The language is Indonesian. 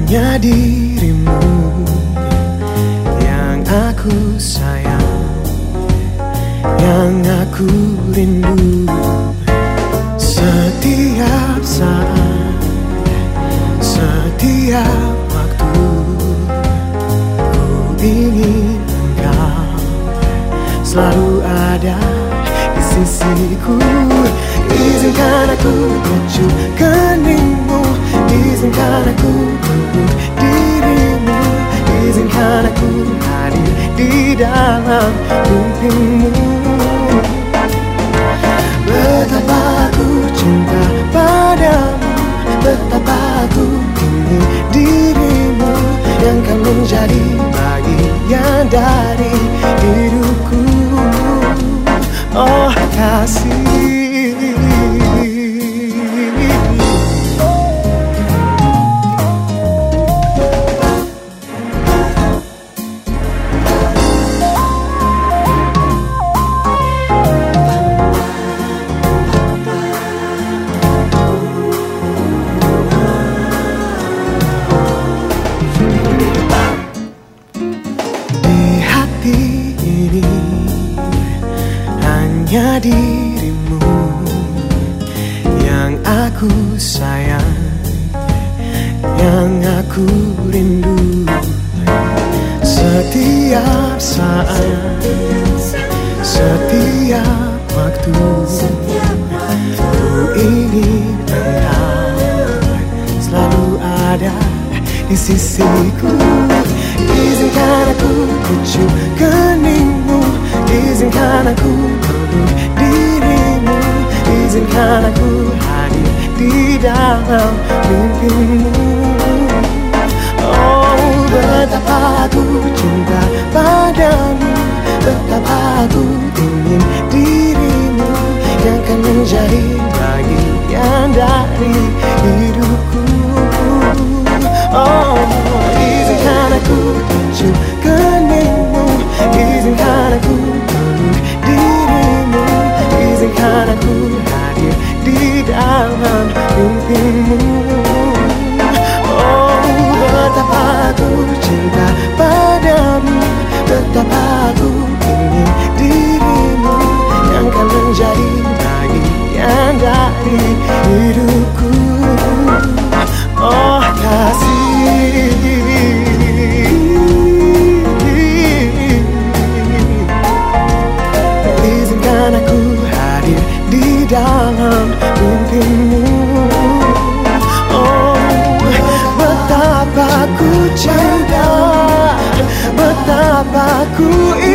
hanya dirimu yang aku sayang, yang aku rindu. Setiap saat, setiap waktu, ku ingin engkau selalu ada di sisiku. Izinkan aku mencium keningmu, izinkan aku peluk dirimu, izinkan aku hadir di dalam mimpimu. Betapa aku cinta padamu, betapa aku ingin dirimu yang kan menjadi bagian dari hidupku. Oh kasih, hanya dirimu yang aku sayang, yang aku rindu. Setiap saat, setiap waktu, ku ingin engkau selalu ada di sisiku. Izinkan aku mencium keningmu, izinkan aku peluk dirimu, izinkan aku hadir di dalam mimpimu. Oh betapa aku cinta padamu, betapa aku ingin dirimu yang kan menjadi bagian dari hidupku. Oh izinkan aku mencium keningmu, izinkan aku peluk dirimu, izinkan aku hadir di dalam mimpimu. Oh betapa aku cinta padamu, betapa aku ingin dirimu yang kan menjadi bagian dari hidupku. Oh kasih, izinkan aku hadir di dalam mimpimu. Oh betapa ku cinta, betapa ku